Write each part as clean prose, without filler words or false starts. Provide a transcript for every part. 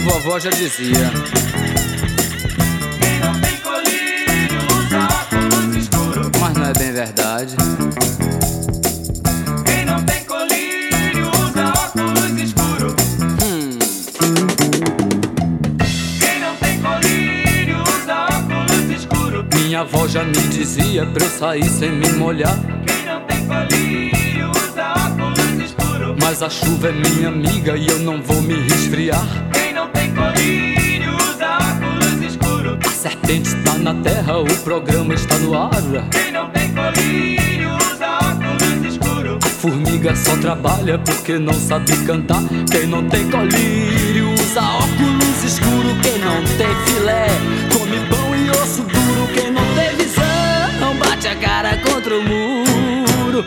vovó já dizia. Quem não tem colírio usa óculos escuro. Mas não é bem verdade. Quem não tem colírio usa óculos escuro. Quem não tem colírio usa óculos escuro. Minha avó já me dizia pra eu sair sem me molhar. Quem não tem colírio usa óculos escuro. Mas a chuva é minha amiga e eu não vou me resfriar. Quem não tem colírio usa óculos escuro. A serpente está na terra, o programa está no ar. Quem não tem colírio usa óculos escuro. A formiga só trabalha porque não sabe cantar. Quem não tem colírio usa óculos escuro. Quem não tem filé come pão e osso duro. Quem não tem visão bate a cara contra o muro.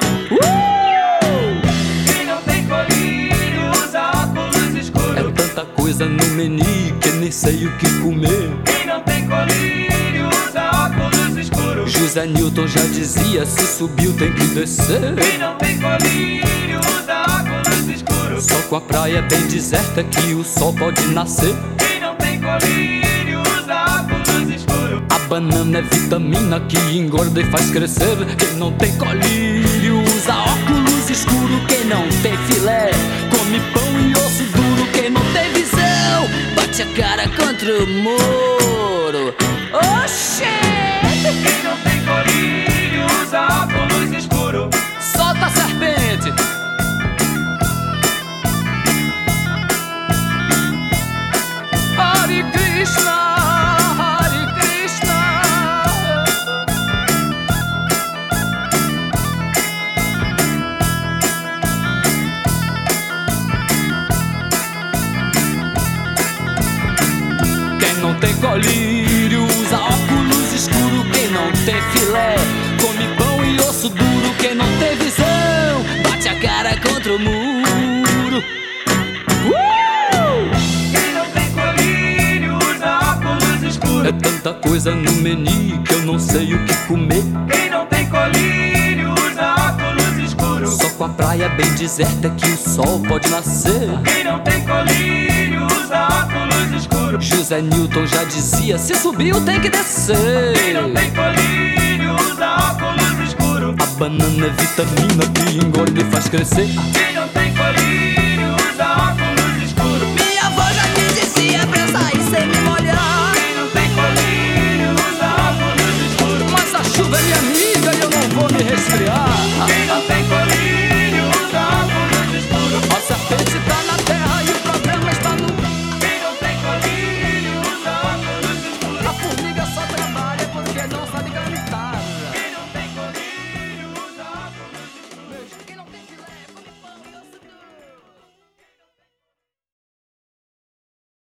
Quem não tem colírio usa óculos escuro. É tanta coisa no menu que nem sei o que comer. Quem não tem colírio usa óculos escuro. José Newton já dizia, se subiu tem que descer. Quem não tem colírio usa óculos escuro. Só com a praia bem deserta que o sol pode nascer. Quem não tem colírio usa óculos escuro. A banana é vitamina que engorda e faz crescer. Quem não tem colírio usa óculos escuro. Quem não tem filé come pão e osso duro. Quem não tem visão bate a cara contra o muro. Oxê! Quem não tem colírio usa óculos escuro. Solta a serpente! Hare Krishna, Hare Krishna. Quem não tem colírio usa óculos escuro. Quem não tem filé come pão e osso duro. Quem não tem visão bate a cara contra o muro. Quem não tem colírio usa óculos escuro. É tanta coisa no menu que eu não sei o que comer. Quem não tem colírio usa óculos escuro. Só com a praia bem deserta que o sol pode nascer. Quem não tem colírio usa óculos escuro. José Newton já dizia, se subiu tem que descer. Quem não tem colírio usa óculos escuro. A banana é vitamina que engorda e faz crescer. Quem não tem colírio usa óculos escuro. Minha avó já me dizia pra eu sair sem me molhar. Quem não tem colírio usa óculos escuro. Mas a chuva é minha amiga e eu não vou me resfriar.